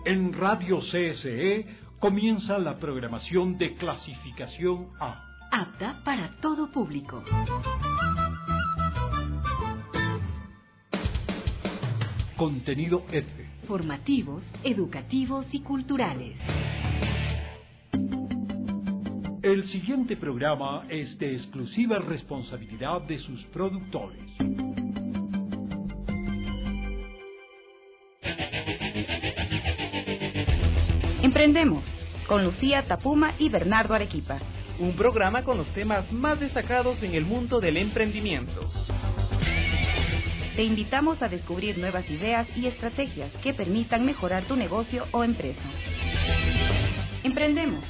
En Radio CSE comienza la programación de clasificación A. Apta para todo público. Contenido F. Formativos, educativos y culturales. El siguiente programa es de exclusiva responsabilidad de sus productores. Emprendemos con Lucía Tapuma y Bernardo Arequipa. Un programa con los temas más destacados en el mundo del emprendimiento. Te invitamos a descubrir nuevas ideas y estrategias que permitan mejorar tu negocio o empresa. Emprendemos.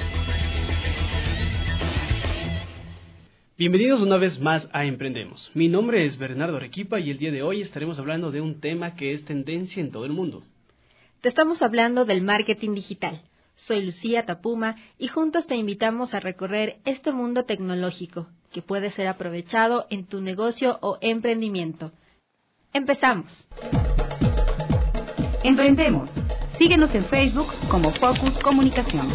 Bienvenidos una vez más a Emprendemos. Mi nombre es Bernardo Arequipa y el día de hoy estaremos hablando de un tema que es tendencia en todo el mundo. Te estamos hablando del marketing digital. Soy Lucía Tapuma y juntos te invitamos a recorrer este mundo tecnológico que puede ser aprovechado en tu negocio o emprendimiento. ¡Empezamos! Emprendemos. Síguenos en Facebook como Focus Comunicación.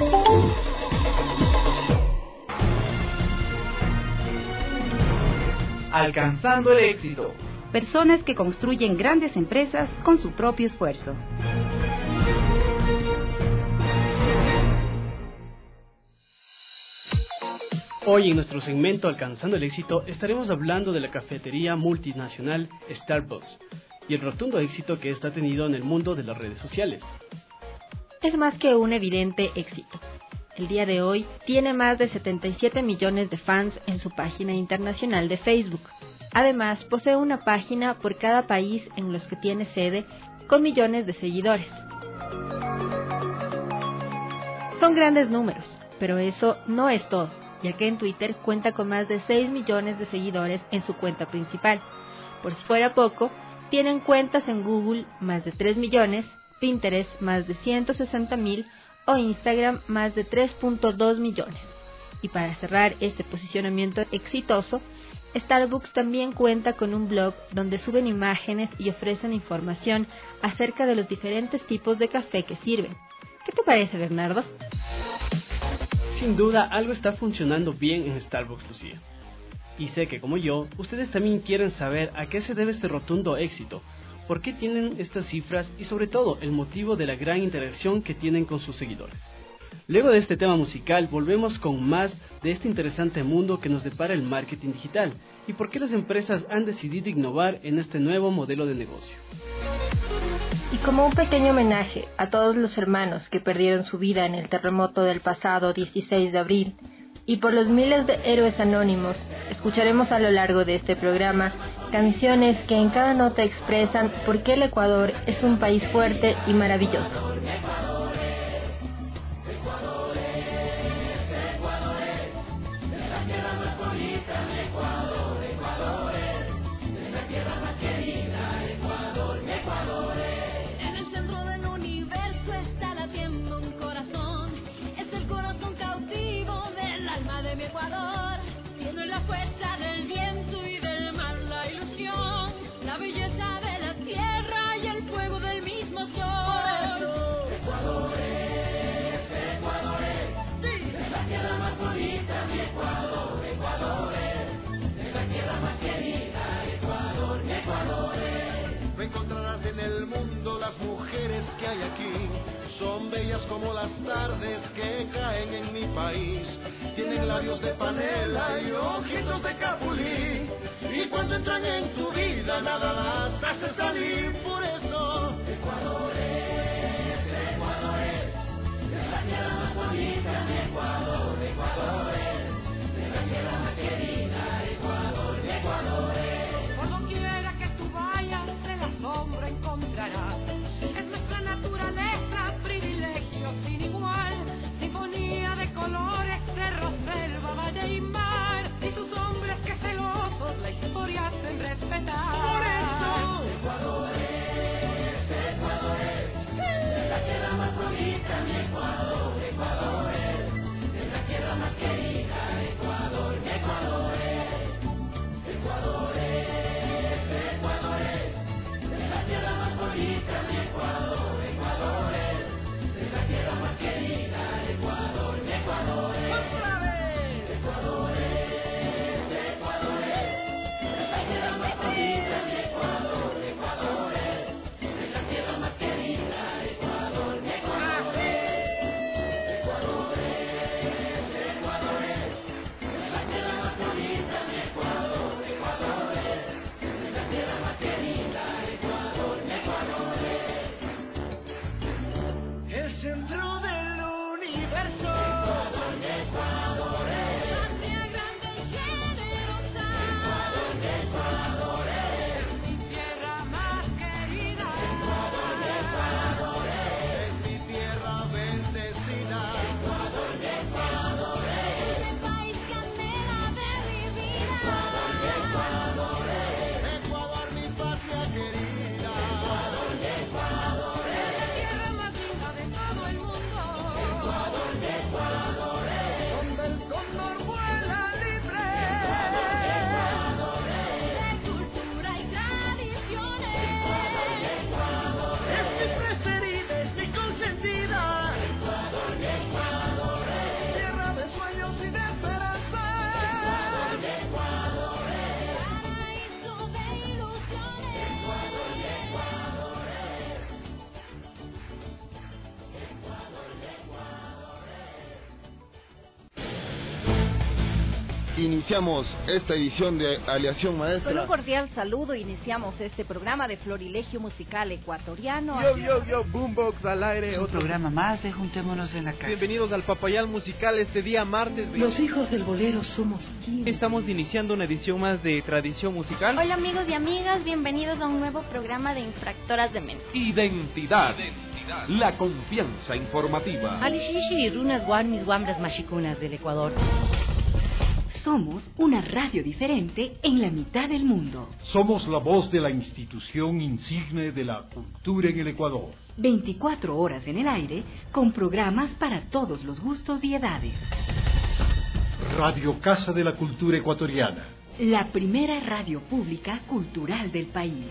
Alcanzando el éxito. Personas que construyen grandes empresas con su propio esfuerzo. Hoy en nuestro segmento Alcanzando el éxito estaremos hablando de la cafetería multinacional Starbucks y el rotundo éxito que esta ha tenido en el mundo de las redes sociales. Es más que un evidente éxito. El día de hoy tiene más de 77 millones de fans en su página internacional de Facebook. Además, posee una página por cada país en los que tiene sede con millones de seguidores. Son grandes números, pero eso no es todo, ya que en Twitter cuenta con más de 6 millones de seguidores en su cuenta principal. Por si fuera poco, tienen cuentas en Google más de 3 millones, Pinterest más de 160,000 o Instagram más de 3.2 millones. Y para cerrar este posicionamiento exitoso, Starbucks también cuenta con un blog donde suben imágenes y ofrecen información acerca de los diferentes tipos de café que sirven. ¿Qué te parece, Bernardo? Sin duda, algo está funcionando bien en Starbucks, Lucía. Y sé que, como yo, ustedes también quieren saber a qué se debe este rotundo éxito, por qué tienen estas cifras y sobre todo el motivo de la gran interacción que tienen con sus seguidores. Luego de este tema musical, volvemos con más de este interesante mundo que nos depara el marketing digital y por qué las empresas han decidido innovar en este nuevo modelo de negocio. Y como un pequeño homenaje a todos los hermanos que perdieron su vida en el terremoto del pasado 16 de abril, y por los miles de héroes anónimos, escucharemos a lo largo de este programa canciones que en cada nota expresan por qué el Ecuador es un país fuerte y maravilloso. Mujeres que hay aquí son bellas como las tardes que caen en mi país. Tienen labios de panela y ojitos de capulí, y cuando entran en tu vida nada las hace salir. Por eso Ecuador es la tierra más bonita. Mi Ecuador, Ecuador es la tierra más querida. Ecuador, Ecuador es. Por doquiera que tú vayas, el asombro encontrarás. Sin igual, sinfonía de colores, cerro, selva, valle y mar, y sus hombres que celosos la historia hacen respetar. Por eso Ecuador es. iniciamos esta edición de Aleación Maestra. Con un cordial saludo iniciamos este programa de Florilegio Musical Ecuatoriano. Yo, Boombox al aire. Es un programa más de Juntémonos en la Casa. Bienvenidos al Papayal Musical este día martes. Los hijos del bolero somos Kim. Estamos iniciando una edición más de Tradición Musical. Hola amigos y amigas, bienvenidos a un nuevo programa de Infractoras de Mente. Identidad. La confianza informativa. Alishishi y runas guarmis guambras machicunas del Ecuador. Somos una radio diferente en la mitad del mundo. Somos la voz de la institución insigne de la cultura en el Ecuador. 24 horas en el aire, con programas para todos los gustos y edades. Radio Casa de la Cultura Ecuatoriana. La primera radio pública cultural del país.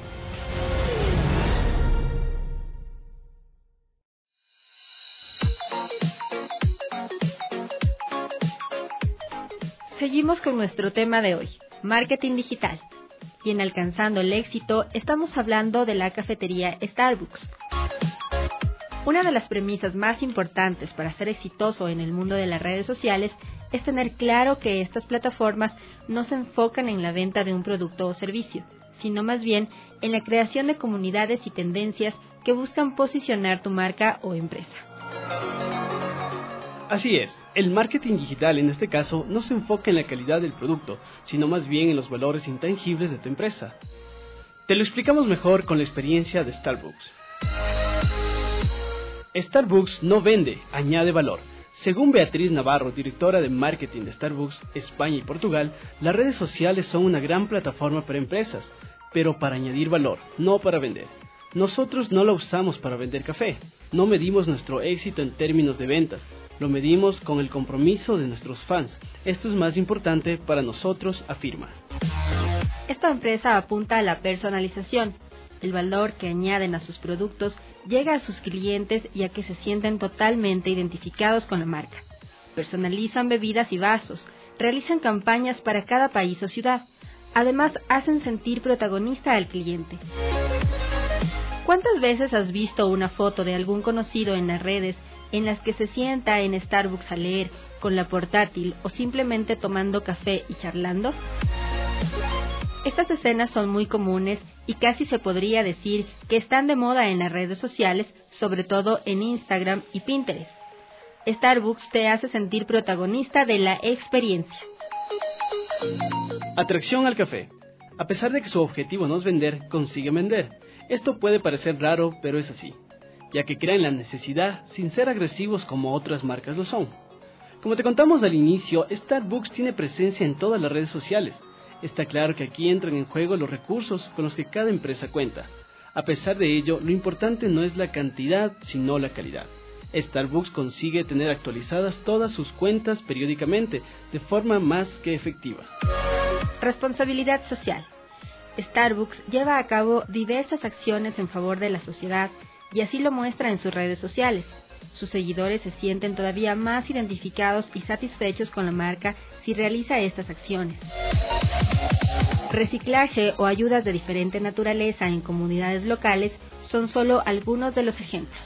Seguimos con nuestro tema de hoy, marketing digital. Y en Alcanzando el Éxito estamos hablando de la cafetería Starbucks. Una de las premisas más importantes para ser exitoso en el mundo de las redes sociales es tener claro que estas plataformas no se enfocan en la venta de un producto o servicio, sino más bien en la creación de comunidades y tendencias que buscan posicionar tu marca o empresa. Así es, el marketing digital en este caso no se enfoca en la calidad del producto, sino más bien en los valores intangibles de tu empresa. Te lo explicamos mejor con la experiencia de Starbucks. Starbucks no vende, añade valor. Según Beatriz Navarro, directora de marketing de Starbucks, España y Portugal, las redes sociales son una gran plataforma para empresas, pero para añadir valor, no para vender. Nosotros no la usamos para vender café, no medimos nuestro éxito en términos de ventas, lo medimos con el compromiso de nuestros fans. Esto es más importante para nosotros, afirma. Esta empresa apunta a la personalización. El valor que añaden a sus productos llega a sus clientes y a que se sienten totalmente identificados con la marca. Personalizan bebidas y vasos, realizan campañas para cada país o ciudad. Además, hacen sentir protagonista al cliente. ¿Cuántas veces has visto una foto de algún conocido en las redes en las que se sienta en Starbucks a leer con la portátil o simplemente tomando café y charlando? Estas escenas son muy comunes y casi se podría decir que están de moda en las redes sociales, sobre todo en Instagram y Pinterest. Starbucks te hace sentir protagonista de la experiencia. Atracción al café. A pesar de que su objetivo no es vender, consigue vender. Esto puede parecer raro, pero es así, ya que crean la necesidad sin ser agresivos como otras marcas lo son. Como te contamos al inicio, Starbucks tiene presencia en todas las redes sociales. Está claro que aquí entran en juego los recursos con los que cada empresa cuenta. A pesar de ello, lo importante no es la cantidad, sino la calidad. Starbucks consigue tener actualizadas todas sus cuentas periódicamente, de forma más que efectiva. Responsabilidad social. Starbucks lleva a cabo diversas acciones en favor de la sociedad y así lo muestra en sus redes sociales. Sus seguidores se sienten todavía más identificados y satisfechos con la marca si realiza estas acciones. Reciclaje o ayudas de diferente naturaleza en comunidades locales son solo algunos de los ejemplos.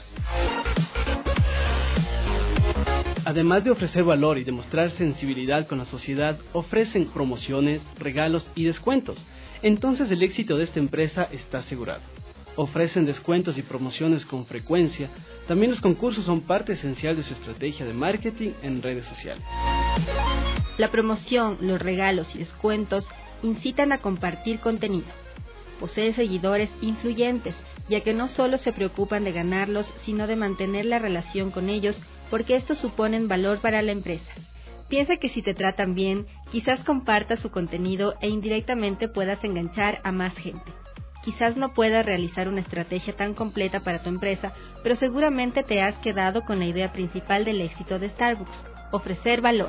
Además de ofrecer valor y demostrar sensibilidad con la sociedad, ofrecen promociones, regalos y descuentos. Entonces el éxito de esta empresa está asegurado. Ofrecen descuentos y promociones con frecuencia. También los concursos son parte esencial de su estrategia de marketing en redes sociales. La promoción, los regalos y descuentos incitan a compartir contenido. Posee seguidores influyentes, ya que no solo se preocupan de ganarlos, sino de mantener la relación con ellos, porque estos suponen valor para la empresa. Piensa que si te tratan bien, quizás compartas su contenido e indirectamente puedas enganchar a más gente. Quizás no puedas realizar una estrategia tan completa para tu empresa, pero seguramente te has quedado con la idea principal del éxito de Starbucks: ofrecer valor.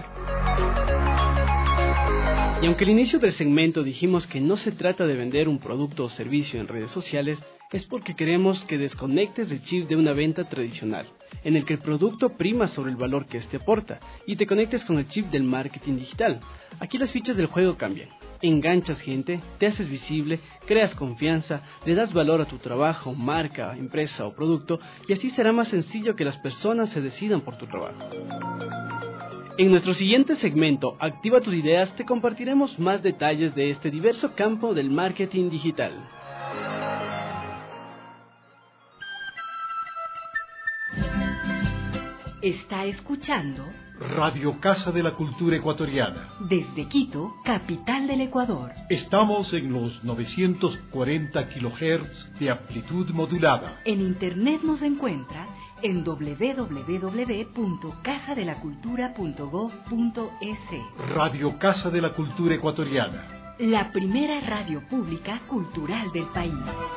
Y aunque al inicio del segmento dijimos que no se trata de vender un producto o servicio en redes sociales, es porque queremos que desconectes el chip de una venta tradicional, en el que el producto prima sobre el valor que éste aporta, y te conectes con el chip del marketing digital. Aquí las fichas del juego cambian. Enganchas gente, te haces visible, creas confianza, le das valor a tu trabajo, marca, empresa o producto, y así será más sencillo que las personas se decidan por tu trabajo. En nuestro siguiente segmento, Activa tus ideas, te compartiremos más detalles de este diverso campo del marketing digital. Está escuchando Radio Casa de la Cultura Ecuatoriana. Desde Quito, capital del Ecuador. Estamos en los 940 kHz de amplitud modulada. En internet nos encuentra en www.casadelacultura.gov.es. Radio Casa de la Cultura Ecuatoriana. La primera radio pública cultural del país.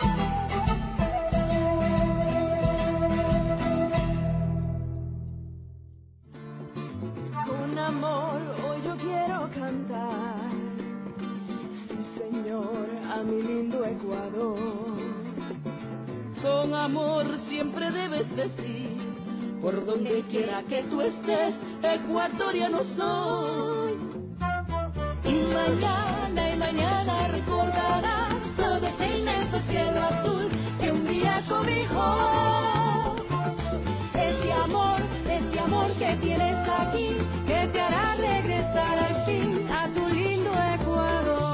Con amor hoy yo quiero cantar, sí señor, a mi lindo Ecuador. Con amor siempre debes decir, por donde quiera que tú estés, ecuatoriano soy. Y mañana recordarás todo ese inmenso cielo azul que un día cobijó. Ese amor que tienes aquí, que te hará regresar al fin a tu lindo Ecuador.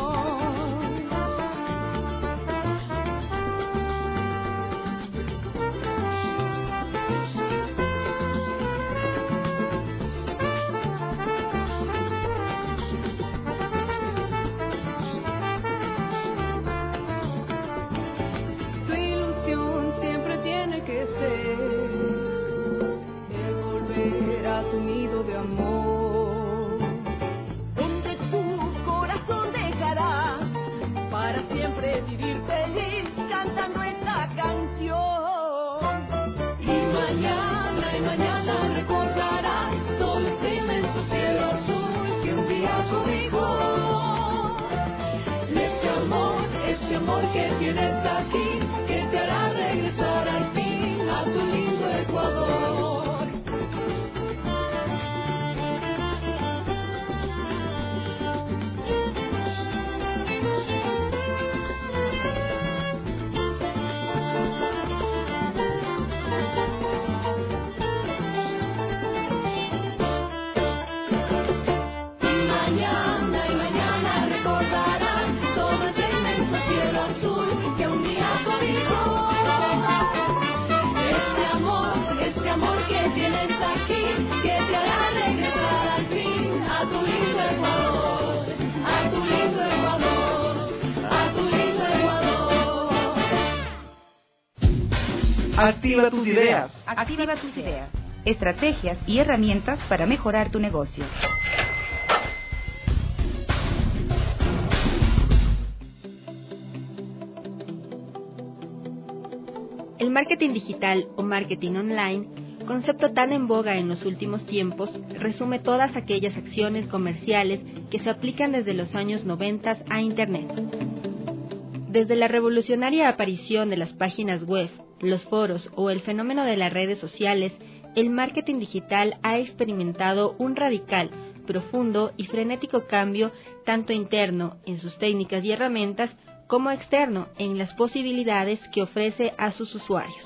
Tu nido de amor, donde tu corazón dejará para siempre vivir feliz cantando esta canción. Y mañana recordarás todo ese inmenso cielo azul que un día cobijó. Ese amor que tienes aquí, que te hará regresar al fin a tu lindo Ecuador. Que tienes aquí, que te hará regresar al fin a tu lindo Ecuador, a tu lindo Ecuador, a tu lindo Ecuador. Activa tus ideas. Activa tus ideas. Estrategias y herramientas para mejorar tu negocio. El marketing digital o marketing online, concepto tan en boga en los últimos tiempos, resume todas aquellas acciones comerciales que se aplican desde los años 90 a Internet. Desde la revolucionaria aparición de las páginas web, los foros o el fenómeno de las redes sociales, el marketing digital ha experimentado un radical, profundo y frenético cambio tanto interno en sus técnicas y herramientas como externo en las posibilidades que ofrece a sus usuarios.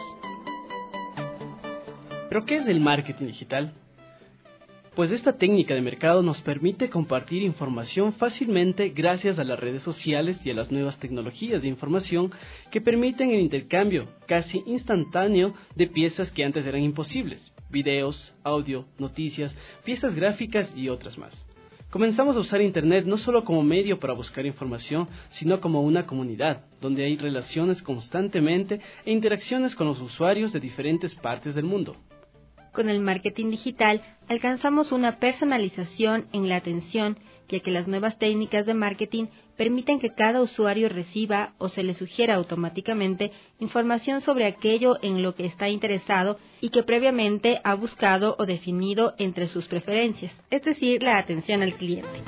¿Pero qué es el marketing digital? Pues esta técnica de mercado nos permite compartir información fácilmente gracias a las redes sociales y a las nuevas tecnologías de información que permiten el intercambio casi instantáneo de piezas que antes eran imposibles: videos, audio, noticias, piezas gráficas y otras más. Comenzamos a usar Internet no solo como medio para buscar información, sino como una comunidad, donde hay relaciones constantemente e interacciones con los usuarios de diferentes partes del mundo. Con el marketing digital alcanzamos una personalización en la atención, ya que las nuevas técnicas de marketing permiten que cada usuario reciba o se le sugiera automáticamente información sobre aquello en lo que está interesado y que previamente ha buscado o definido entre sus preferencias, es decir, la atención al cliente.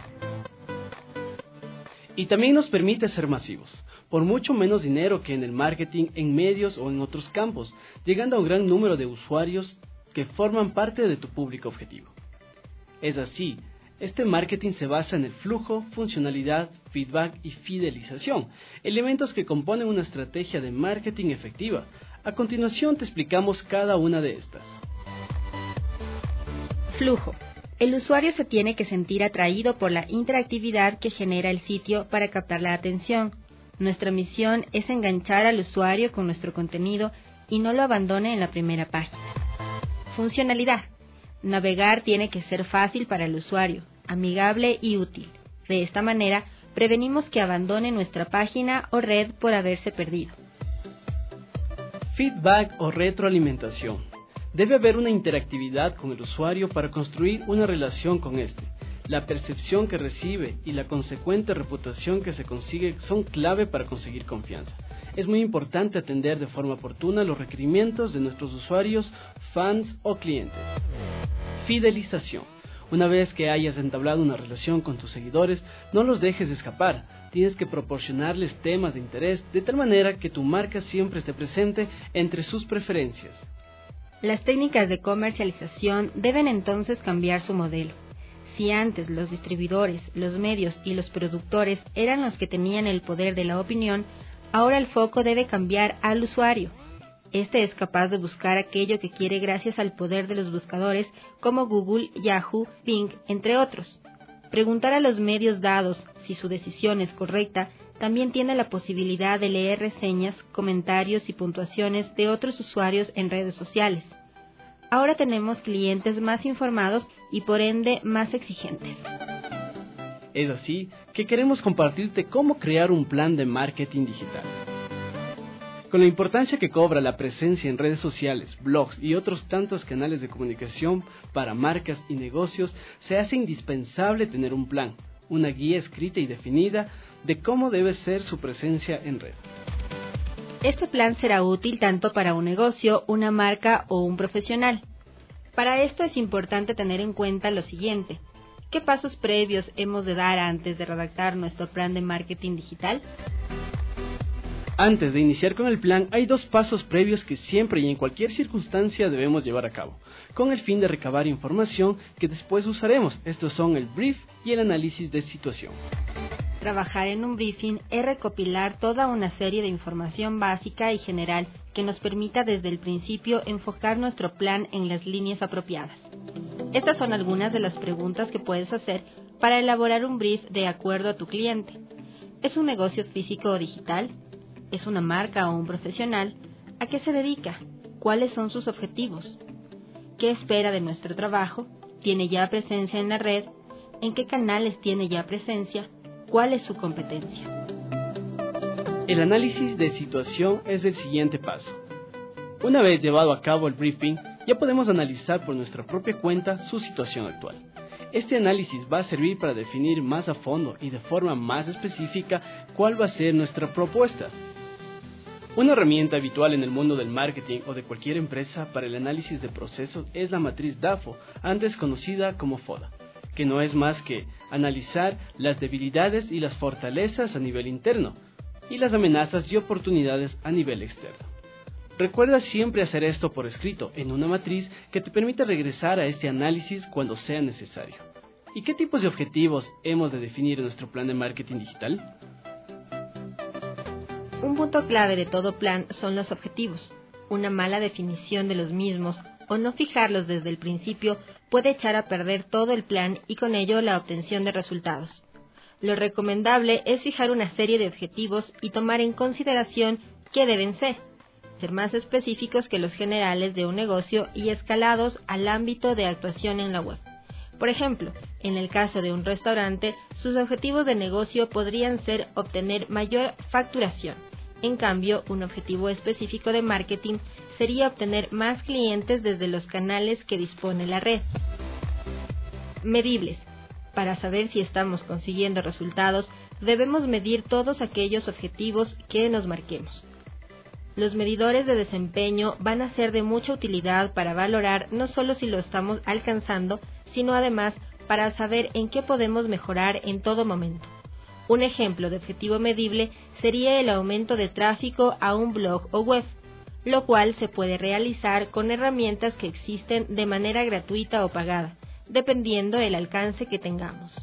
Y también nos permite ser masivos, por mucho menos dinero que en el marketing en medios o en otros campos, llegando a un gran número de usuarios que forman parte de tu público objetivo. Es así, este marketing se basa en el flujo, funcionalidad, feedback y fidelización, elementos que componen una estrategia de marketing efectiva. A continuación te explicamos cada una de estas. Flujo. El usuario se tiene que sentir atraído por la interactividad que genera el sitio para captar la atención. Nuestra misión es enganchar al usuario con nuestro contenido y no lo abandone en la primera página. Funcionalidad. Navegar tiene que ser fácil para el usuario, amigable y útil. De esta manera, prevenimos que abandone nuestra página o red por haberse perdido. Feedback o retroalimentación. Debe haber una interactividad con el usuario para construir una relación con este. La percepción que recibe y la consecuente reputación que se consigue son clave para conseguir confianza. Es muy importante atender de forma oportuna los requerimientos de nuestros usuarios, fans o clientes. Fidelización. Una vez que hayas entablado una relación con tus seguidores, no los dejes escapar. Tienes que proporcionarles temas de interés de tal manera que tu marca siempre esté presente entre sus preferencias. Las técnicas de comercialización deben entonces cambiar su modelo. Si antes los distribuidores, los medios y los productores eran los que tenían el poder de la opinión, ahora el foco debe cambiar al usuario. Este es capaz de buscar aquello que quiere gracias al poder de los buscadores como Google, Yahoo, Bing, entre otros. Preguntar a los medios dados si su decisión es correcta también tiene la posibilidad de leer reseñas, comentarios y puntuaciones de otros usuarios en redes sociales. Ahora tenemos clientes más informados y por ende más exigentes. Es así que queremos compartirte cómo crear un plan de marketing digital. Con la importancia que cobra la presencia en redes sociales, blogs y otros tantos canales de comunicación para marcas y negocios, se hace indispensable tener un plan, una guía escrita y definida de cómo debe ser su presencia en red. Este plan será útil tanto para un negocio, una marca o un profesional. Para esto es importante tener en cuenta lo siguiente. ¿Qué pasos previos hemos de dar antes de redactar nuestro plan de marketing digital? Antes de iniciar con el plan, hay 2 pasos previos que siempre y en cualquier circunstancia debemos llevar a cabo, con el fin de recabar información que después usaremos. Estos son el brief y el análisis de situación. Trabajar en un briefing es recopilar toda una serie de información básica y general que nos permita desde el principio enfocar nuestro plan en las líneas apropiadas. Estas son algunas de las preguntas que puedes hacer para elaborar un brief de acuerdo a tu cliente. ¿Es un negocio físico o digital? ¿Es una marca o un profesional? ¿A qué se dedica? ¿Cuáles son sus objetivos? ¿Qué espera de nuestro trabajo? ¿Tiene ya presencia en la red? ¿En qué canales tiene ya presencia? ¿Cuál es su competencia? El análisis de situación es el siguiente paso. Una vez llevado a cabo el briefing, ya podemos analizar por nuestra propia cuenta su situación actual. Este análisis va a servir para definir más a fondo y de forma más específica cuál va a ser nuestra propuesta. Una herramienta habitual en el mundo del marketing o de cualquier empresa para el análisis de procesos es la matriz DAFO, antes conocida como FODA, que no es más que analizar las debilidades y las fortalezas a nivel interno y las amenazas y oportunidades a nivel externo. Recuerda siempre hacer esto por escrito en una matriz que te permita regresar a este análisis cuando sea necesario. ¿Y qué tipos de objetivos hemos de definir en nuestro plan de marketing digital? Un punto clave de todo plan son los objetivos. Una mala definición de los mismos o no fijarlos desde el principio puede echar a perder todo el plan y con ello la obtención de resultados. Lo recomendable es fijar una serie de objetivos y tomar en consideración qué deben ser más específicos que los generales de un negocio y escalados al ámbito de actuación en la web. Por ejemplo, en el caso de un restaurante, sus objetivos de negocio podrían ser obtener mayor facturación. En cambio, un objetivo específico de marketing sería obtener más clientes desde los canales que dispone la red. Medibles. Para saber si estamos consiguiendo resultados, debemos medir todos aquellos objetivos que nos marquemos. Los medidores de desempeño van a ser de mucha utilidad para valorar no solo si lo estamos alcanzando, sino además para saber en qué podemos mejorar en todo momento. Un ejemplo de objetivo medible sería el aumento de tráfico a un blog o web, lo cual se puede realizar con herramientas que existen de manera gratuita o pagada, dependiendo del alcance que tengamos.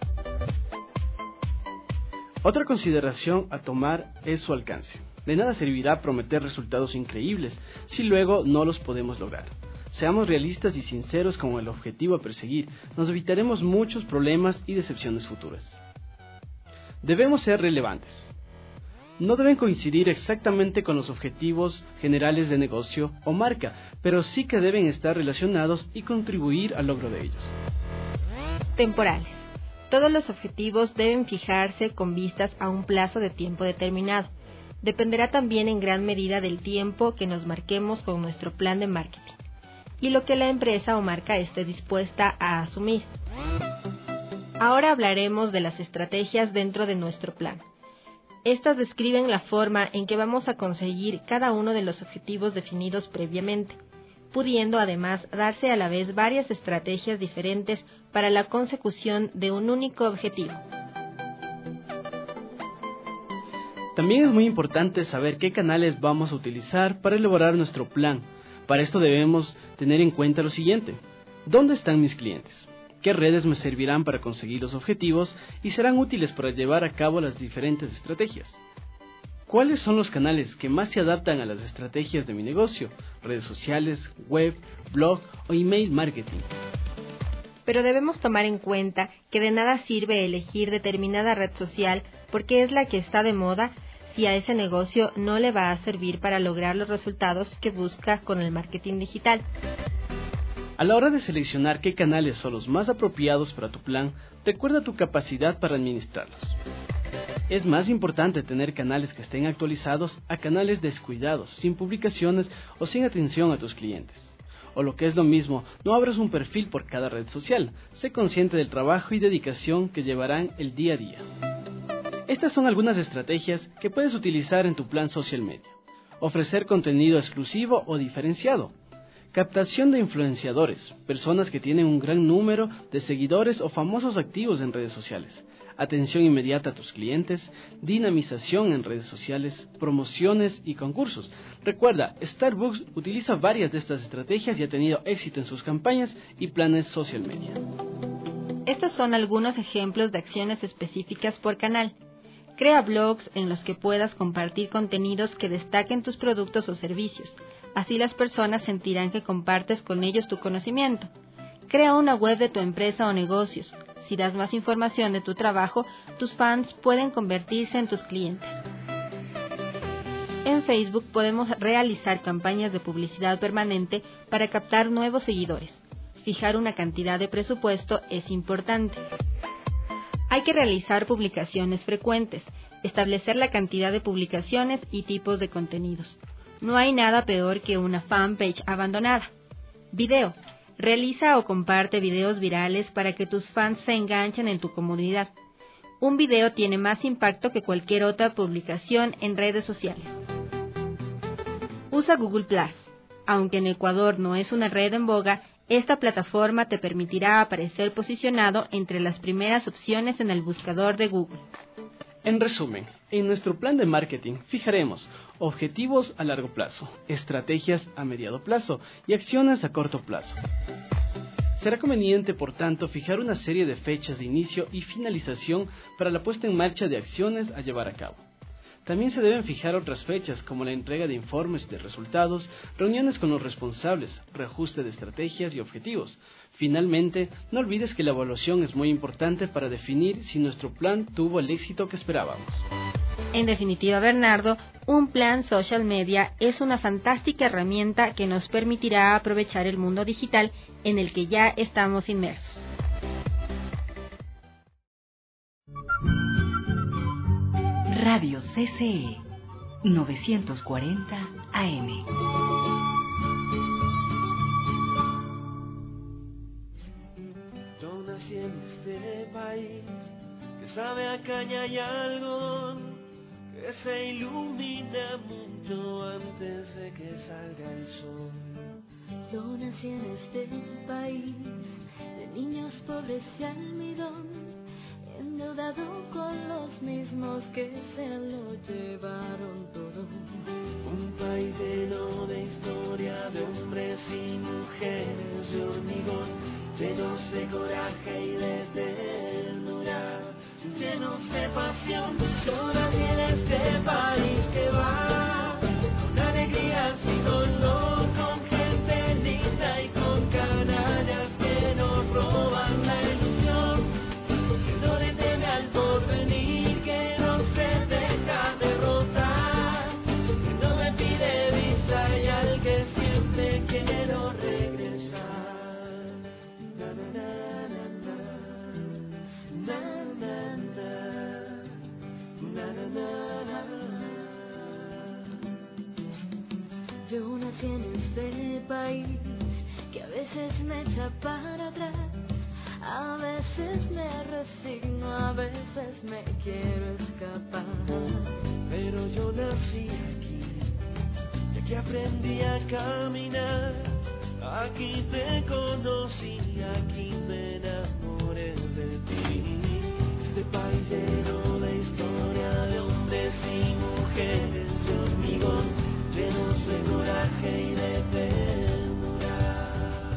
Otra consideración a tomar es su alcance. De nada servirá prometer resultados increíbles si luego no los podemos lograr. Seamos realistas y sinceros con el objetivo a perseguir, nos evitaremos muchos problemas y decepciones futuras. Debemos ser relevantes. No deben coincidir exactamente con los objetivos generales de negocio o marca, pero sí que deben estar relacionados y contribuir al logro de ellos. Temporales. Todos los objetivos deben fijarse con vistas a un plazo de tiempo determinado. Dependerá también en gran medida del tiempo que nos marquemos con nuestro plan de marketing y lo que la empresa o marca esté dispuesta a asumir. Ahora hablaremos de las estrategias dentro de nuestro plan. Estas describen la forma en que vamos a conseguir cada uno de los objetivos definidos previamente, pudiendo además darse a la vez varias estrategias diferentes para la consecución de un único objetivo. También es muy importante saber qué canales vamos a utilizar para elaborar nuestro plan. Para esto debemos tener en cuenta lo siguiente: ¿dónde están mis clientes? ¿Qué redes me servirán para conseguir los objetivos y serán útiles para llevar a cabo las diferentes estrategias? ¿Cuáles son los canales que más se adaptan a las estrategias de mi negocio? Redes sociales, web, blog o email marketing. Pero debemos tomar en cuenta que de nada sirve elegir determinada red social porque es la que está de moda si a ese negocio no le va a servir para lograr los resultados que busca con el marketing digital. A la hora de seleccionar qué canales son los más apropiados para tu plan, recuerda tu capacidad para administrarlos. Es más importante tener canales que estén actualizados a canales descuidados, sin publicaciones o sin atención a tus clientes. O lo que es lo mismo, no abras un perfil por cada red social. Sé consciente del trabajo y dedicación que llevarán el día a día. Estas son algunas estrategias que puedes utilizar en tu plan social media. Ofrecer contenido exclusivo o diferenciado. Captación de influenciadores, personas que tienen un gran número de seguidores o famosos activos en redes sociales. Atención inmediata a tus clientes, dinamización en redes sociales, promociones y concursos. Recuerda, Starbucks utiliza varias de estas estrategias y ha tenido éxito en sus campañas y planes social media. Estos son algunos ejemplos de acciones específicas por canal. Crea blogs en los que puedas compartir contenidos que destaquen tus productos o servicios. Así las personas sentirán que compartes con ellos tu conocimiento. Crea una web de tu empresa o negocios. Si das más información de tu trabajo, tus fans pueden convertirse en tus clientes. En Facebook podemos realizar campañas de publicidad permanente para captar nuevos seguidores. Fijar una cantidad de presupuesto es importante. Hay que realizar publicaciones frecuentes, establecer la cantidad de publicaciones y tipos de contenidos. No hay nada peor que una fanpage abandonada. Video. Realiza o comparte videos virales para que tus fans se enganchen en tu comunidad. Un video tiene más impacto que cualquier otra publicación en redes sociales. Usa Google+. Aunque en Ecuador no es una red en boga, esta plataforma te permitirá aparecer posicionado entre las primeras opciones en el buscador de Google. En resumen, en nuestro plan de marketing fijaremos objetivos a largo plazo, estrategias a mediano plazo y acciones a corto plazo. Será conveniente, por tanto, fijar una serie de fechas de inicio y finalización para la puesta en marcha de acciones a llevar a cabo. También se deben fijar otras fechas como la entrega de informes de resultados, reuniones con los responsables, reajuste de estrategias y objetivos. Finalmente, no olvides que la evaluación es muy importante para definir si nuestro plan tuvo el éxito que esperábamos. En definitiva, Bernardo, un plan social media es una fantástica herramienta que nos permitirá aprovechar el mundo digital en el que ya estamos inmersos. Radio CCE 940 AM. Yo nací en este país que sabe a caña y algodón, que se ilumina mucho antes de que salga el sol. Yo nací en este país de niños pobres y almidón, endeudado con los mismos que se lo llevaron todo. Un país lleno de historia, de hombres y mujeres de hormigón, llenos de coraje y de ternura, llenos de pasión. Yo nací en este país que va con alegría y dolor, con gente linda y tiene este país, que a veces me echa para atrás, a veces me resigno, a veces me quiero escapar. Pero yo nací aquí, y aquí aprendí a caminar, aquí te conocí, aquí me enamoré de ti. Este país lleno de historia, de hombres y mujeres, de hormigón, llenos de coraje y de ternura.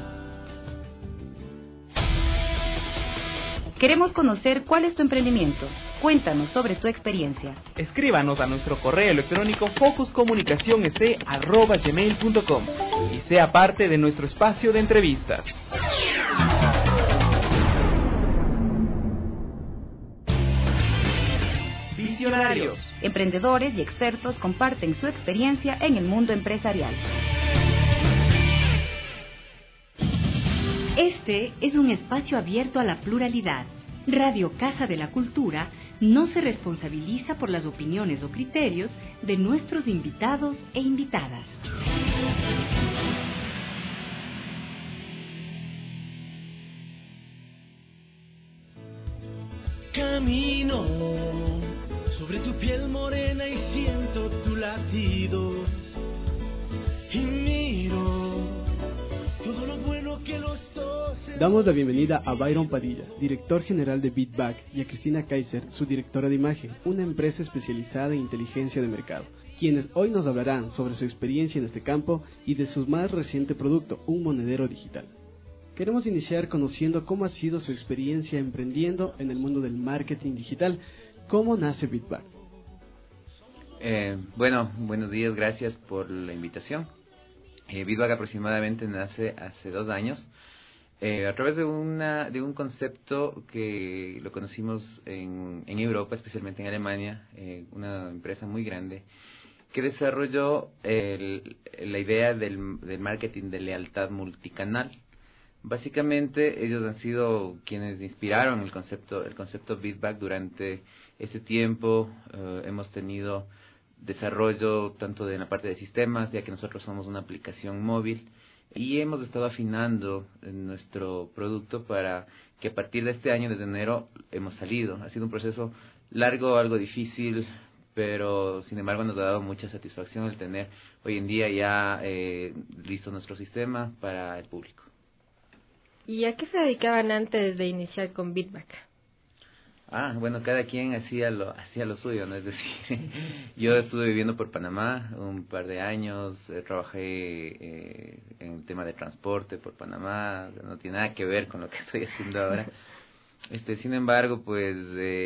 Queremos conocer cuál es tu emprendimiento. Cuéntanos sobre tu experiencia. Escríbanos a nuestro correo electrónico focuscomunicaciones@gmail.com y sea parte de nuestro espacio de entrevistas. Visionarios. Emprendedores y expertos comparten su experiencia en el mundo empresarial. Este es un espacio abierto a la pluralidad. Radio Casa de la Cultura no se responsabiliza por las opiniones o criterios de nuestros invitados e invitadas. Camino sobre tu piel morena y siento tu latido y miro todo lo bueno que los dos. Damos la bienvenida a Byron Padilla, director general de Beatback, y a Cristina Kaiser, su directora de imagen, una empresa especializada en inteligencia de mercado, quienes hoy nos hablarán sobre su experiencia en este campo y de su más reciente producto, un monedero digital. Queremos iniciar conociendo cómo ha sido su experiencia emprendiendo en el mundo del marketing digital. ¿Cómo nace Beatback? Bueno, buenos días, gracias por la invitación. Beatback aproximadamente nace hace 2 años a través de un concepto que lo conocimos en Europa, especialmente en Alemania, una empresa muy grande que desarrolló la idea del marketing de lealtad multicanal. Básicamente ellos han sido quienes inspiraron el concepto Beatback. Durante ese tiempo hemos tenido desarrollo tanto en la parte de sistemas, ya que nosotros somos una aplicación móvil, y hemos estado afinando nuestro producto para que a partir de este año, desde enero, hemos salido. Ha sido un proceso largo, algo difícil, pero sin embargo nos ha dado mucha satisfacción el tener hoy en día ya listo nuestro sistema para el público. ¿Y a qué se dedicaban antes de iniciar con Beatback? Bueno, cada quien hacía lo suyo, ¿no? Es decir, yo estuve viviendo por Panamá un par de años, trabajé en el tema de transporte por Panamá, no tiene nada que ver con lo que estoy haciendo ahora. Sin embargo, pues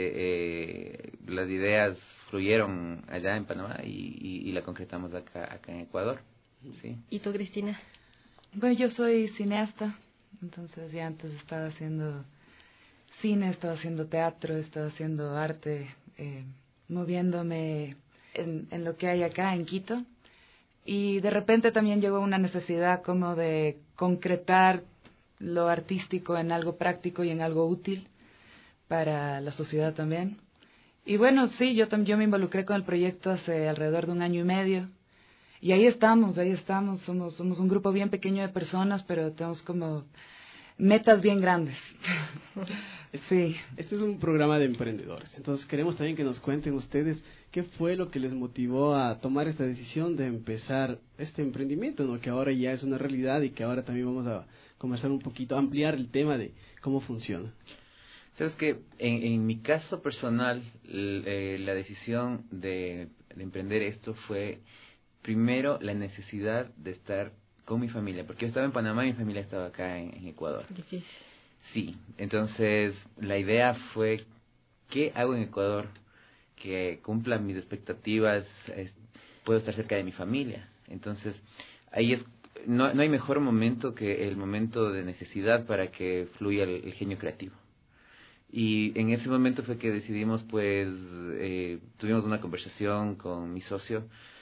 las ideas fluyeron allá en Panamá y la concretamos acá en Ecuador. ¿Sí? ¿Y tú, Cristina? Bueno, yo soy cineasta, entonces ya antes estaba haciendo cine, estaba haciendo teatro, estaba haciendo arte, moviéndome en lo que hay acá en Quito. Y de repente también llegó una necesidad como de concretar lo artístico en algo práctico y en algo útil para la sociedad también. Y bueno, sí, yo me involucré con el proyecto hace alrededor de 1 año y medio. Y ahí estamos, somos un grupo bien pequeño de personas, pero tenemos como metas bien grandes. Sí. Este es un programa de emprendedores, entonces queremos también que nos cuenten ustedes qué fue lo que les motivó a tomar esta decisión de empezar este emprendimiento, ¿no? Que ahora ya es una realidad y que ahora también vamos a conversar un poquito, ampliar el tema de cómo funciona. Sabes que en mi caso personal, la decisión de emprender esto fue primero la necesidad de estar con mi familia, porque yo estaba en Panamá y mi familia estaba acá en Ecuador. Difícil. Sí, entonces la idea fue, ¿qué hago en Ecuador que cumpla mis expectativas? Puedo estar cerca de mi familia. Entonces, ahí no hay mejor momento que el momento de necesidad para que fluya el genio creativo. Y en ese momento fue que decidimos, pues, tuvimos una conversación con mi socio,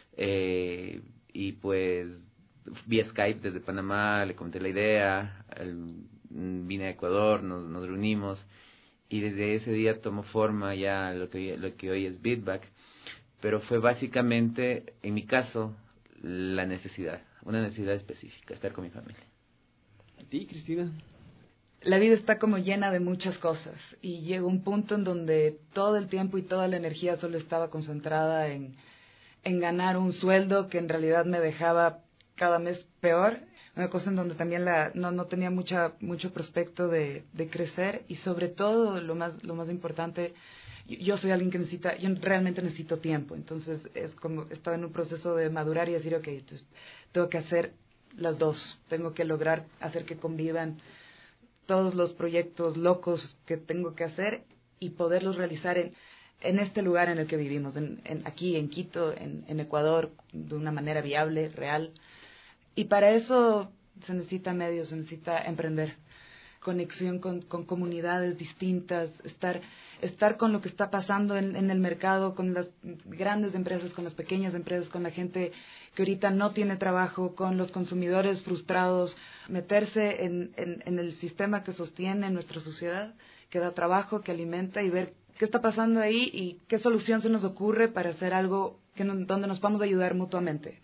y pues vía Skype desde Panamá le comenté la idea, vine a Ecuador, nos reunimos y desde ese día tomó forma ya lo que hoy es Beatback, pero fue básicamente, en mi caso, la necesidad. una necesidad específica, estar con mi familia. ¿A ti, Cristina? La vida está como llena de muchas cosas y llegó un punto en donde todo el tiempo y toda la energía solo estaba concentrada en ganar un sueldo que en realidad me dejaba cada mes peor. Una cosa en donde también no tenía mucho prospecto de crecer y sobre todo lo más importante, yo soy alguien yo realmente necesito tiempo. Entonces es como estaba en un proceso de madurar y decir, ok, entonces tengo que hacer las dos. Tengo que lograr hacer que convivan todos los proyectos locos que tengo que hacer y poderlos realizar en este lugar en el que vivimos, aquí en Quito, en Ecuador, de una manera viable, real. Y para eso se necesita medios, se necesita emprender, conexión con comunidades distintas, estar con lo que está pasando en el mercado, con las grandes empresas, con las pequeñas empresas, con la gente que ahorita no tiene trabajo, con los consumidores frustrados, meterse en el sistema que sostiene nuestra sociedad, que da trabajo, que alimenta, y ver qué está pasando ahí y qué solución se nos ocurre para hacer algo donde nos podamos ayudar mutuamente.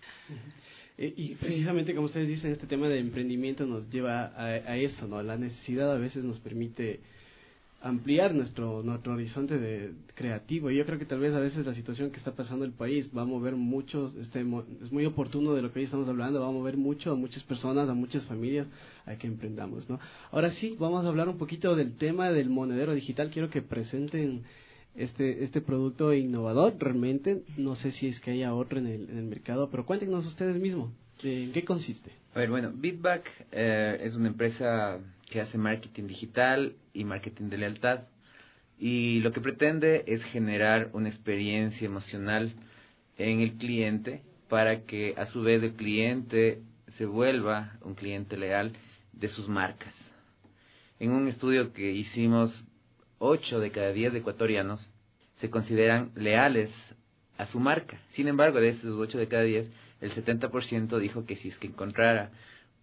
Y precisamente como ustedes dicen, este tema de emprendimiento nos lleva a eso, ¿no? La necesidad a veces nos permite ampliar nuestro horizonte creativo. Y yo creo que tal vez a veces la situación que está pasando el país va a mover mucho, es muy oportuno de lo que hoy estamos hablando, va a mover mucho a muchas personas, a muchas familias a que emprendamos, ¿no? Ahora sí, vamos a hablar un poquito del tema del monedero digital. Quiero que presenten este producto innovador. Realmente no sé si es que haya otro en el mercado, pero cuéntenos ustedes mismos, ¿en qué consiste? A ver, bueno, Bitback es una empresa que hace marketing digital y marketing de lealtad, y lo que pretende es generar una experiencia emocional en el cliente para que a su vez el cliente se vuelva un cliente leal de sus marcas. En un estudio que hicimos, 8 de cada 10 ecuatorianos se consideran leales a su marca. Sin embargo, de esos 8 de cada 10, el 70% dijo que si es que encontrara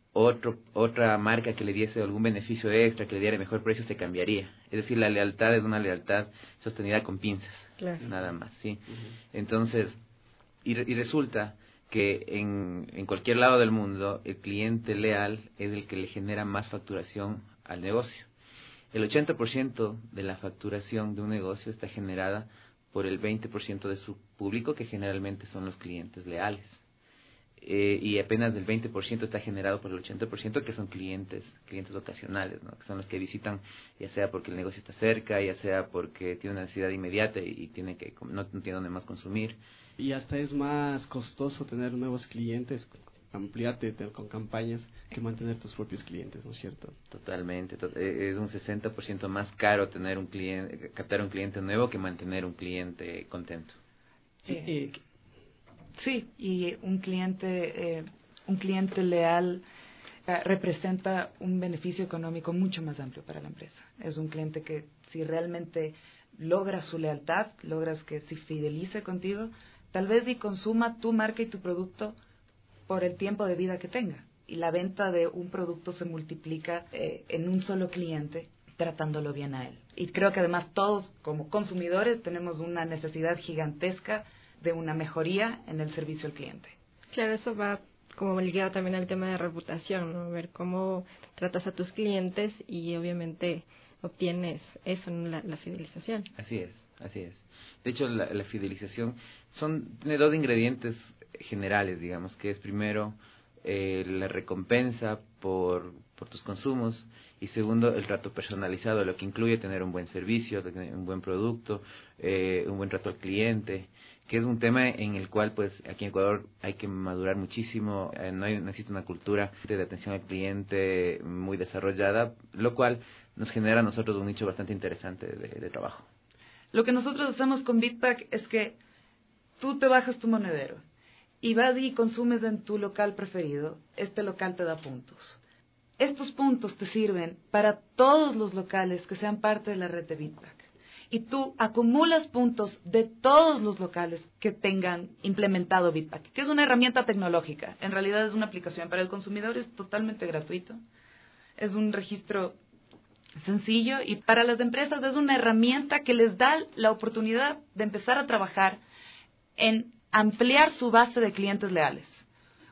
otra marca que le diese algún beneficio extra, que le diera mejor precio, se cambiaría. Es decir, la lealtad es una lealtad sostenida con pinzas, claro, nada más, ¿sí? Entonces, y resulta que en cualquier lado del mundo, el cliente leal es el que le genera más facturación al negocio. El 80% de la facturación de un negocio está generada por el 20% de su público, que generalmente son los clientes leales. Y apenas el 20% está generado por el 80%, que son clientes ocasionales, ¿no? Que son los que visitan, ya sea porque el negocio está cerca, ya sea porque tiene una necesidad inmediata y no tiene dónde más consumir. Y hasta es más costoso tener nuevos clientes, ampliarte con campañas, que mantener tus propios clientes, ¿no es cierto? Totalmente, es un 60% más caro captar un cliente nuevo que mantener un cliente contento. Sí, y un cliente leal representa un beneficio económico mucho más amplio para la empresa. Es un cliente que, si realmente logras su lealtad, logras que se fidelice contigo, tal vez y consuma tu marca y tu producto por el tiempo de vida que tenga. Y la venta de un producto se multiplica en un solo cliente, tratándolo bien a él. Y creo que además todos, como consumidores, tenemos una necesidad gigantesca de una mejoría en el servicio al cliente. Claro, eso va como ligado también al tema de reputación, ¿no? Ver cómo tratas a tus clientes y obviamente obtienes eso, ¿no? la fidelización. Así es. De hecho, la fidelización tiene 2 ingredientes generales, digamos, que es primero la recompensa por tus consumos, y segundo, el trato personalizado, lo que incluye tener un buen servicio, un buen producto, un buen trato al cliente, que es un tema en el cual, pues, aquí en Ecuador hay que madurar muchísimo. No existe una cultura de atención al cliente muy desarrollada, lo cual nos genera a nosotros un nicho bastante interesante de trabajo. Lo que nosotros hacemos con Bitback es que tú te bajas tu monedero y vas y consumes en tu local preferido. Este local te da puntos. Estos puntos te sirven para todos los locales que sean parte de la red de Bitback. Y tú acumulas puntos de todos los locales que tengan implementado Bitback, que es una herramienta tecnológica. En realidad es una aplicación para el consumidor, es totalmente gratuito. Es un registro sencillo, y para las empresas es una herramienta que les da la oportunidad de empezar a trabajar en ampliar su base de clientes leales.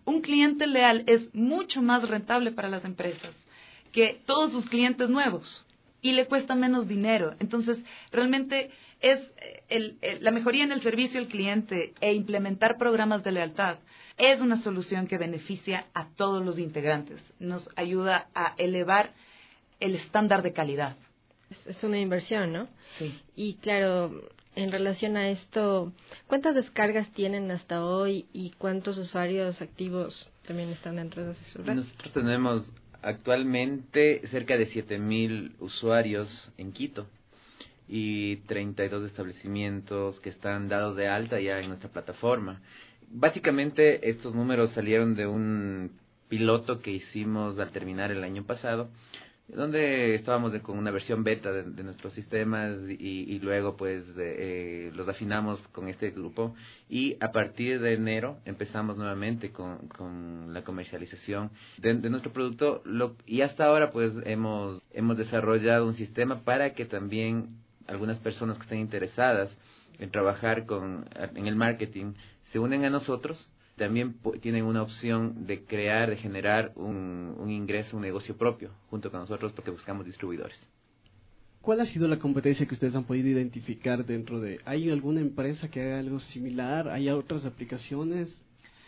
un cliente leal es mucho más rentable para las empresas que todos sus clientes nuevos y le cuesta menos dinero. Entonces, realmente es la mejoría en el servicio al cliente e implementar programas de lealtad es una solución que beneficia a todos los integrantes. Nos ayuda a elevar el estándar de calidad. Es una inversión, ¿no? Sí. Y claro, en relación a esto, ¿cuántas descargas tienen hasta hoy y cuántos usuarios activos también están dentro de sus redes? Nosotros tenemos actualmente cerca de 7,000 usuarios en Quito y 32 establecimientos que están dados de alta ya en nuestra plataforma. Básicamente estos números salieron de un piloto que hicimos al terminar el año pasado, donde estábamos con una versión beta de nuestros sistemas y luego pues los afinamos con este grupo y a partir de enero empezamos nuevamente con la comercialización de nuestro producto y hasta ahora pues hemos desarrollado un sistema para que también algunas personas que estén interesadas en trabajar en el marketing se unen a nosotros. También tienen una opción de crear, de generar un ingreso, un negocio propio junto con nosotros porque buscamos distribuidores. ¿Cuál ha sido la competencia que ustedes han podido identificar dentro de? ¿Hay alguna empresa que haga algo similar? ¿Hay otras aplicaciones?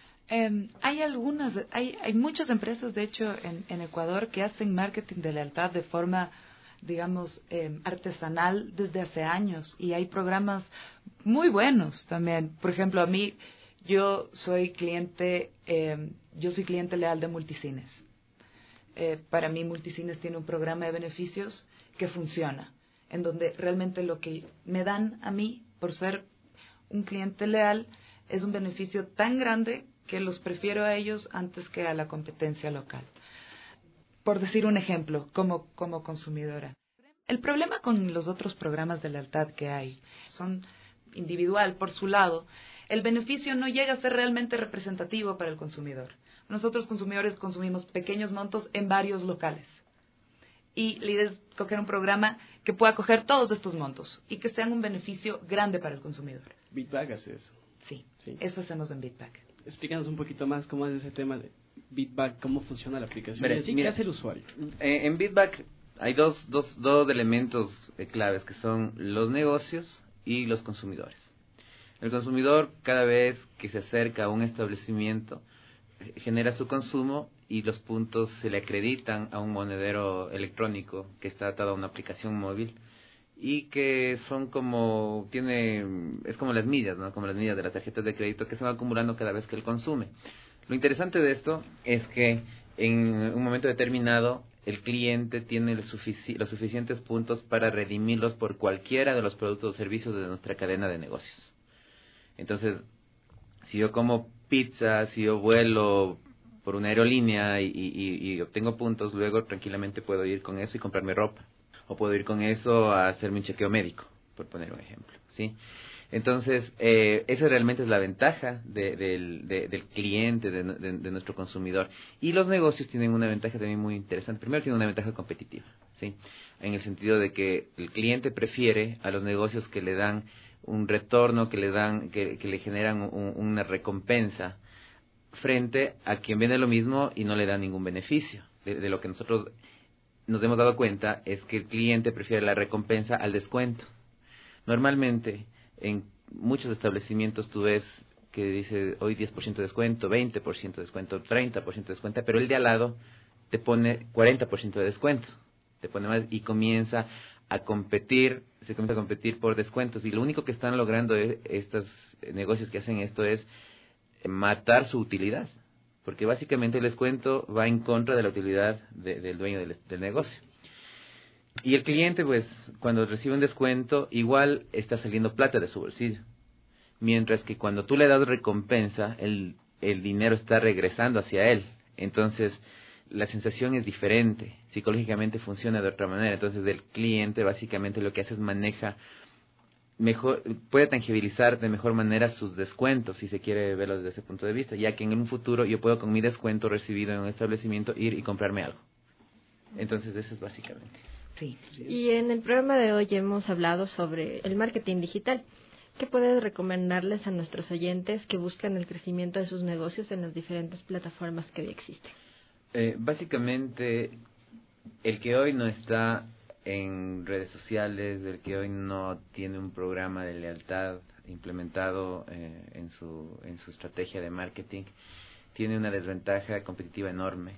Hay muchas empresas, de hecho, en Ecuador que hacen marketing de lealtad de forma, digamos, artesanal desde hace años y hay programas muy buenos también. Por ejemplo, yo soy cliente leal de Multicines. Para mí Multicines tiene un programa de beneficios que funciona, en donde realmente lo que me dan a mí por ser un cliente leal es un beneficio tan grande que los prefiero a ellos antes que a la competencia local. Por decir un ejemplo, como consumidora. El problema con los otros programas de lealtad que hay son individual por su lado. El beneficio no llega a ser realmente representativo para el consumidor. Nosotros consumidores consumimos pequeños montos en varios locales. Y la idea es coger un programa que pueda coger todos estos montos y que sean un beneficio grande para el consumidor. Bitbag hace eso. Sí, eso hacemos en Bitbag. Explícanos un poquito más cómo es ese tema de Bitbag, cómo funciona la aplicación. ¿Qué hace el usuario? En Bitbag hay dos elementos claves que son los negocios y los consumidores. El consumidor, cada vez que se acerca a un establecimiento, genera su consumo y los puntos se le acreditan a un monedero electrónico que está atado a una aplicación móvil y que son es como las millas, ¿no? Como las millas de las tarjetas de crédito que se van acumulando cada vez que él consume. Lo interesante de esto es que en un momento determinado el cliente tiene los suficientes puntos para redimirlos por cualquiera de los productos o servicios de nuestra cadena de negocios. Entonces, si yo como pizza, si yo vuelo por una aerolínea y obtengo puntos, luego tranquilamente puedo ir con eso y comprarme ropa. O puedo ir con eso a hacerme un chequeo médico, por poner un ejemplo, ¿sí? Entonces, esa realmente es la ventaja del cliente, de nuestro consumidor. Y los negocios tienen una ventaja también muy interesante. Primero, tienen una ventaja competitiva, ¿sí? En el sentido de que el cliente prefiere a los negocios que le dan un retorno, que le generan una recompensa frente a quien vende lo mismo y no le da ningún beneficio. De lo que nosotros nos hemos dado cuenta es que el cliente prefiere la recompensa al descuento. Normalmente, en muchos establecimientos tú ves que dice hoy 10% de descuento, 20% de descuento, 30% de descuento, pero el de al lado te pone 40% de descuento, te pone más y se comienza a competir por descuentos y lo único que están logrando estos negocios que hacen esto es matar su utilidad, porque básicamente el descuento va en contra de la utilidad del dueño del negocio. Y el cliente, pues, cuando recibe un descuento, igual está saliendo plata de su bolsillo. Mientras que cuando tú le das recompensa, el dinero está regresando hacia él. Entonces, la sensación es diferente. Psicológicamente funciona de otra manera. Entonces, el cliente básicamente lo que hace es maneja mejor, puede tangibilizar de mejor manera sus descuentos, si se quiere verlo desde ese punto de vista, ya que en un futuro yo puedo con mi descuento recibido en un establecimiento ir y comprarme algo. Entonces, eso es básicamente. Sí. Y en el programa de hoy hemos hablado sobre el marketing digital. ¿Qué puedes recomendarles a nuestros oyentes que buscan el crecimiento de sus negocios en las diferentes plataformas que hoy existen? Básicamente, el que hoy no está en redes sociales, el que hoy no tiene un programa de lealtad implementado en su estrategia de marketing, tiene una desventaja competitiva enorme.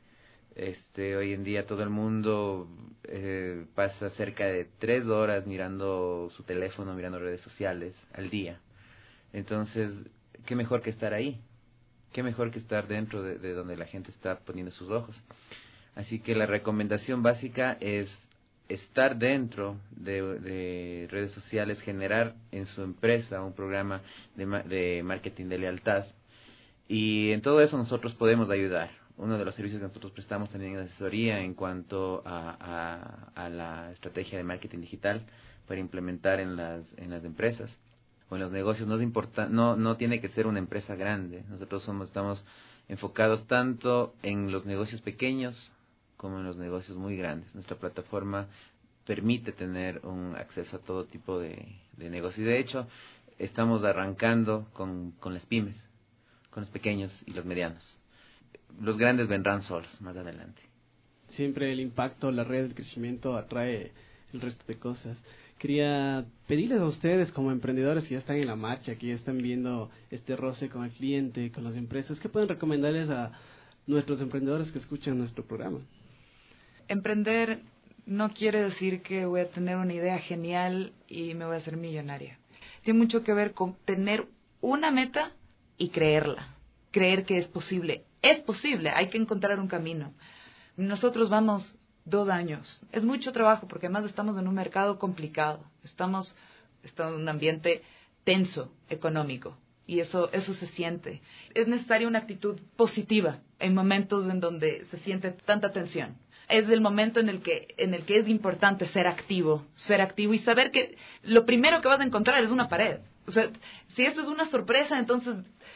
Hoy en día todo el mundo pasa cerca de 3 horas mirando su teléfono, mirando redes sociales al día. Entonces, ¿qué mejor que estar ahí? ¿Qué mejor que estar dentro de donde la gente está poniendo sus ojos? Así que la recomendación básica es estar dentro de redes sociales, generar en su empresa un programa de marketing de lealtad. Y en todo eso nosotros podemos ayudar. Uno de los servicios que nosotros prestamos también es asesoría en cuanto a la estrategia de marketing digital para implementar en las empresas o en los negocios. No tiene que ser una empresa grande. Nosotros estamos enfocados tanto en los negocios pequeños como en los negocios muy grandes. Nuestra plataforma permite tener un acceso a todo tipo de negocios. De hecho, estamos arrancando con las pymes, con los pequeños y los medianos. Los grandes vendrán solos más adelante. Siempre el impacto, la red, el crecimiento atrae el resto de cosas. Quería pedirles a ustedes como emprendedores que ya están en la marcha, que ya están viendo este roce con el cliente, con las empresas, ¿qué pueden recomendarles a nuestros emprendedores que escuchan nuestro programa? Emprender no quiere decir que voy a tener una idea genial y me voy a hacer millonaria. Tiene mucho que ver con tener una meta y creerla. Creer que es posible. Es posible, hay que encontrar un camino. Nosotros vamos 2 años. Es mucho trabajo porque además estamos en un mercado complicado. Estamos en un ambiente tenso, económico. Y eso se siente. Es necesaria una actitud positiva en momentos en donde se siente tanta tensión. Es el momento en el que es importante ser activo y saber que lo primero que vas a encontrar es una pared. O sea, si eso es una sorpresa, entonces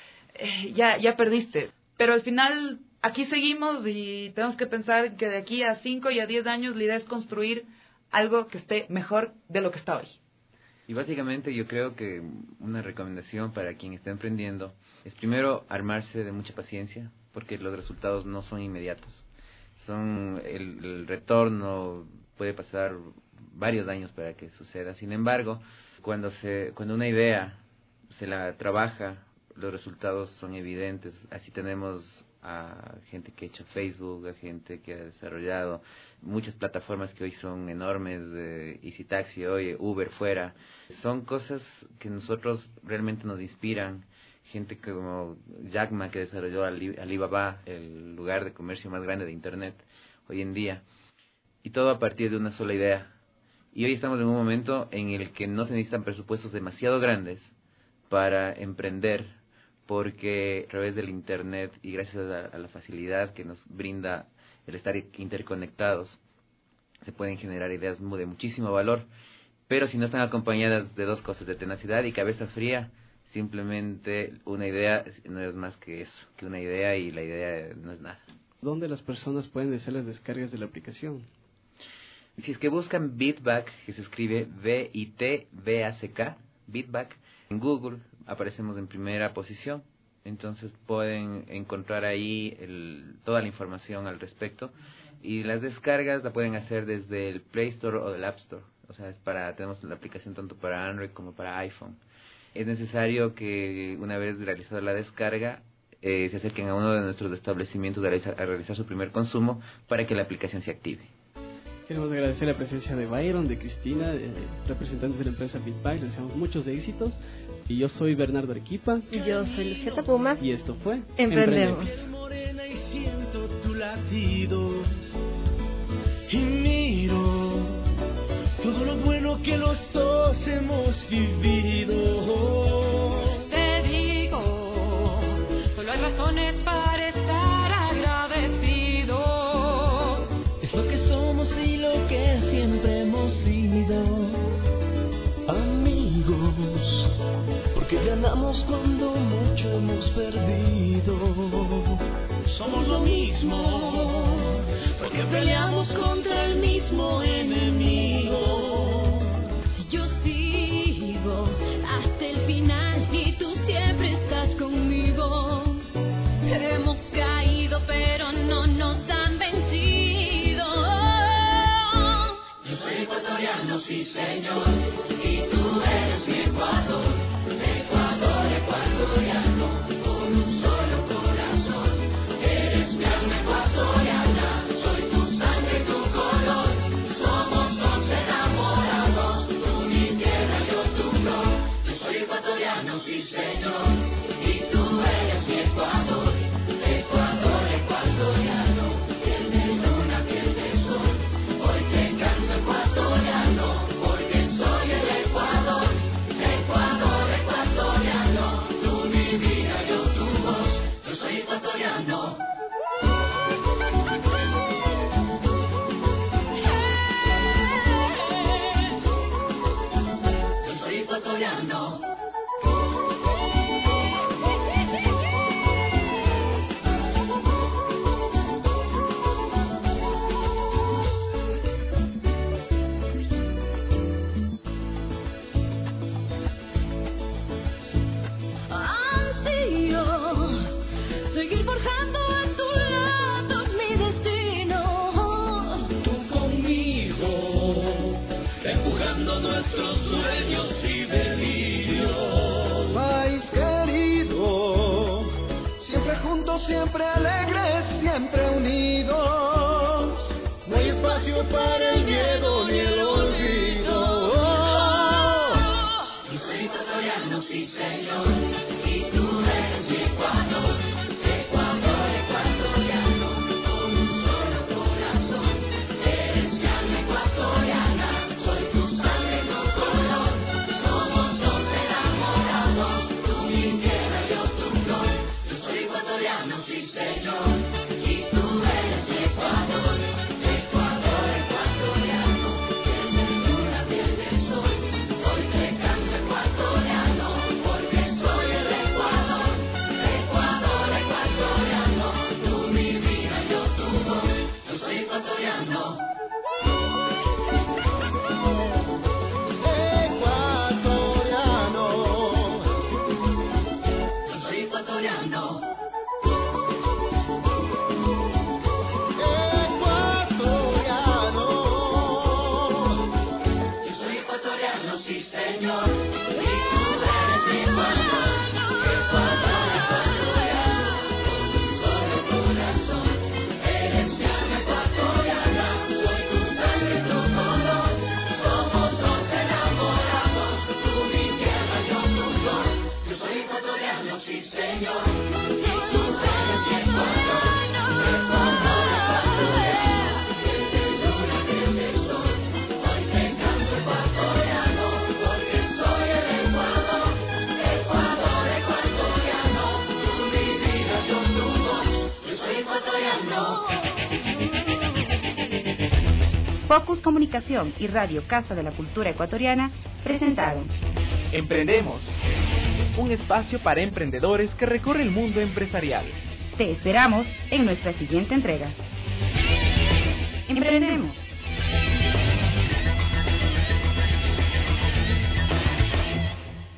ya perdiste. Pero al final aquí seguimos y tenemos que pensar que de aquí a 5 y a 10 años la idea es construir algo que esté mejor de lo que está hoy. Y básicamente yo creo que una recomendación para quien está emprendiendo es primero armarse de mucha paciencia, porque los resultados no son inmediatos. El retorno puede pasar varios años para que suceda. Sin embargo, cuando una idea se la trabaja, los resultados son evidentes. Así tenemos a gente que ha hecho Facebook, a gente que ha desarrollado muchas plataformas que hoy son enormes, Easy Taxi hoy, Uber fuera. Son cosas que nosotros realmente nos inspiran. Gente como Jack Ma, que desarrolló Alibaba, el lugar de comercio más grande de Internet hoy en día. Y todo a partir de una sola idea. Y hoy estamos en un momento en el que no se necesitan presupuestos demasiado grandes para emprender, porque a través del Internet y gracias a la facilidad que nos brinda el estar interconectados, se pueden generar ideas de muchísimo valor, pero si no están acompañadas de 2 cosas, de tenacidad y cabeza fría, simplemente una idea no es más que eso, que una idea, y la idea no es nada. ¿Dónde las personas pueden hacer las descargas de la aplicación? Si es que buscan Bitback, que se escribe B-I-T-B-A-C-K, Bitback, en Google aparecemos en primera posición, entonces pueden encontrar ahí toda la información al respecto, y las descargas la pueden hacer desde el Play Store o del App Store. O sea, tenemos la aplicación tanto para Android como para iPhone. Es necesario que una vez realizada la descarga se acerquen a uno de nuestros establecimientos a realizar su primer consumo para que la aplicación se active. Queremos agradecer la presencia de Byron, de Cristina, representantes de la empresa Bitback. Les deseamos muchos éxitos. Y yo soy Bernardo Arequipa. Y yo soy Lucieta Puma. Y esto fue Emprendemos. Morena, y siento tu latido y miro todo lo bueno que los 2 hemos vivido. Te digo, solo hay razones para estar agradecido. Es lo que somos y lo que siempre hemos sido. Amigos, porque ganamos cuando mucho hemos perdido. Somos lo mismo, porque peleamos contra el mismo enemigo. Yo sigo hasta sí señor, y tú eres mi Ecuador, Ecuador ecuatoriano, con un solo corazón, eres mi alma ecuatoriana, soy tu sangre y tu color, somos dos enamorados, tú mi tierra, yo tu flor, yo soy ecuatoriano, sí señor, y tú eres mi Ecuador, Ecuador ecuatoriano, piel de luna, piel de sol, hoy te canto ecuatoriano, porque soy el Ecuador, Ecuador ecuatoriano, tú mi vida, yo tu voz, yo soy ecuatoriano. Yo soy ecuatoriano. Ansío seguir forjando a tu lado mi destino. Tú conmigo, empujando nuestros sueños y delirios. País querido, siempre juntos, siempre alegres, siempre unidos. No hay espacio para el miedo ni el olvido. Yo soy ecuatoriano, sí señor, y tú eres mi Ecuador, Ecuador ecuatoriano, con un solo corazón, eres mi alma ecuatoriana, soy tu sangre y tu color, somos dos enamorados, tú mi tierra, yo tu flor, yo soy ecuatoriano, sí señor, y tú eres mi Ecuador, Ecuador ecuatoriano, piel de luna, piel de sol, hoy te canto ecuatoriano, porque soy el Ecuador, Ecuador ecuatoriano, tú mi vida, yo tu voz, yo soy ecuatoriano. Ecuatoriano, Yo soy ecuatoriano. ecuatoriano. Yo soy ecuatoriano, sí señor, y tú eres mi Ecuador, Ecuador ecuatoriano, con un solo corazón, eres mi alma ecuatoriana, soy tu sangre y tu color, somos dos enamorados, tú mi tierra, yo tu flor, yo soy ecuatoriano, sí señor, y tú eres mi Ecuador, Ecuador ecuatoriano, piel de luna, piel de sol, hoy te canto ecuatoriano, porque soy el Ecuador, Ecuador ecuatoriano, tú mi vida, yo tu voz, yo soy ecuatoriano. Focus Comunicación y Radio Casa de la Cultura Ecuatoriana presentaron Emprendemos, un espacio para emprendedores que recorre el mundo empresarial. Te esperamos en nuestra siguiente entrega. Emprendemos.